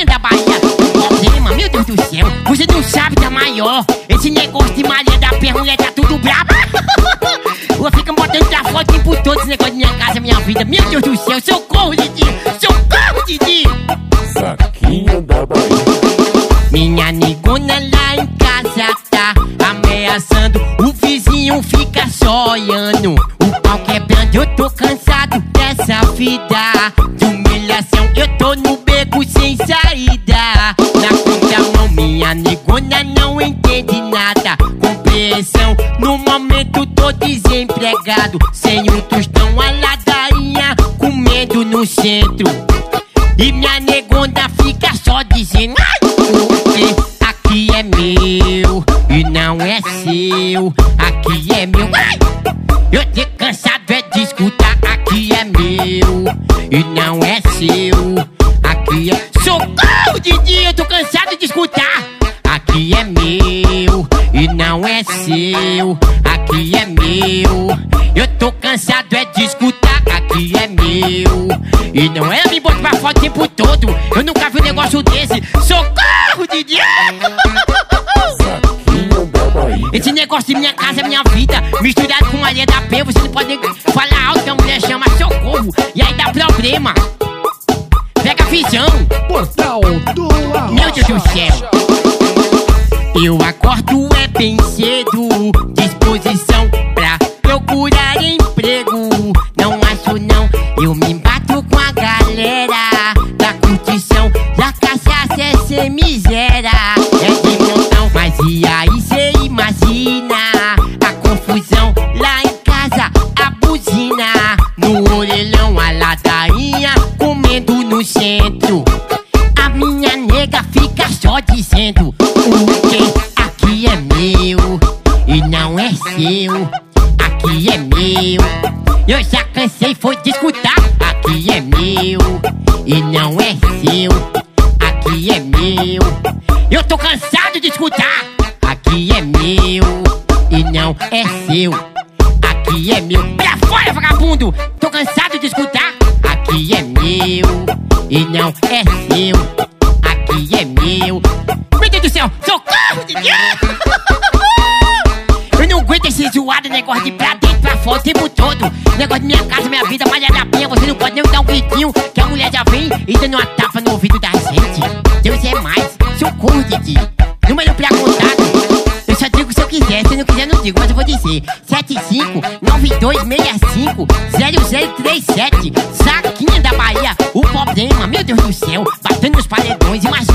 Saquinha da Bahia, o problema, meu Deus do céu, você não sabe que é maior. Esse negócio de Maria da Penha, mulher tá tudo braba. Fica botando pra fora o tempo todo esse negócio de minha casa, minha vida. Meu Deus do céu, socorro, Didi! Socorro, Didi! Saquinha da Bahia. Minha negona lá em casa tá ameaçando, o vizinho fica só olhando. O pau quebrando, eu tô cansado dessa vida de humilhação, eu tô no beco sem saída. Na contramão, minha negona não entende nada. Compreensão, no momento tô desempregado, sem um tostão, a ladainha comendo no centro. E minha negona fica só dizendo: ai, aqui é meu e não é seu. Aqui é meu. Ai, eu tô cansado é de escutar. Aqui é meu e não é seu. Aqui é... Socorro, Didi, eu tô cansado de escutar. Aqui é meu e não é seu. Aqui é meu. Eu tô cansado é de escutar. Aqui é meu e não é. Me bota pra fora o tempo todo. Eu nunca vi um negócio desse. Socorro, Didi! Saquinha da Bahia. Esse negócio de minha casa é minha vida, misturado com Maria da Penha. Você não pode falar alto que a mulher chama socorro e aí dá problema. Pega a visão. Portal do Arrocha. Meu Deus do céu. Eu acordo é bem cedo, disposição pra procurar emprego. Não acho não, eu me bato com a galera da curtição, da cachaça é sem miséria, é de montão. Mas e aí cê imagina a confusão lá em casa, a buzina no orelhão, a ladainha comendo no centro. A minha nega fica só dizendo: o quê? Aqui é meu e não é seu. Aqui é meu. Eu já cansei foi de escutar. Aqui é meu e não é seu. Aqui é meu. Eu tô cansado de escutar. Aqui é meu e não é seu. Aqui é meu. Pra fora, vagabundo! Tô cansado de escutar. Aqui é meu e não é seu. Aqui é meu. Meu Deus do céu, socorro, Didi! Eu não aguento esse zoado negócio de pra dentro, pra fora o tempo todo. Negócio de minha casa, minha vida, Maria da Penha. Você não pode nem dar um gritinho que a mulher já vem e dando uma tapa no ouvido da gente. Deus é mais, socorro, Didi. Número pra contato, eu só digo se eu quiser, se não quiser não digo, mas eu vou dizer: 7592650037. Saquinha da Bahia, o problema, meu Deus do céu, batendo nos paredões, imagina.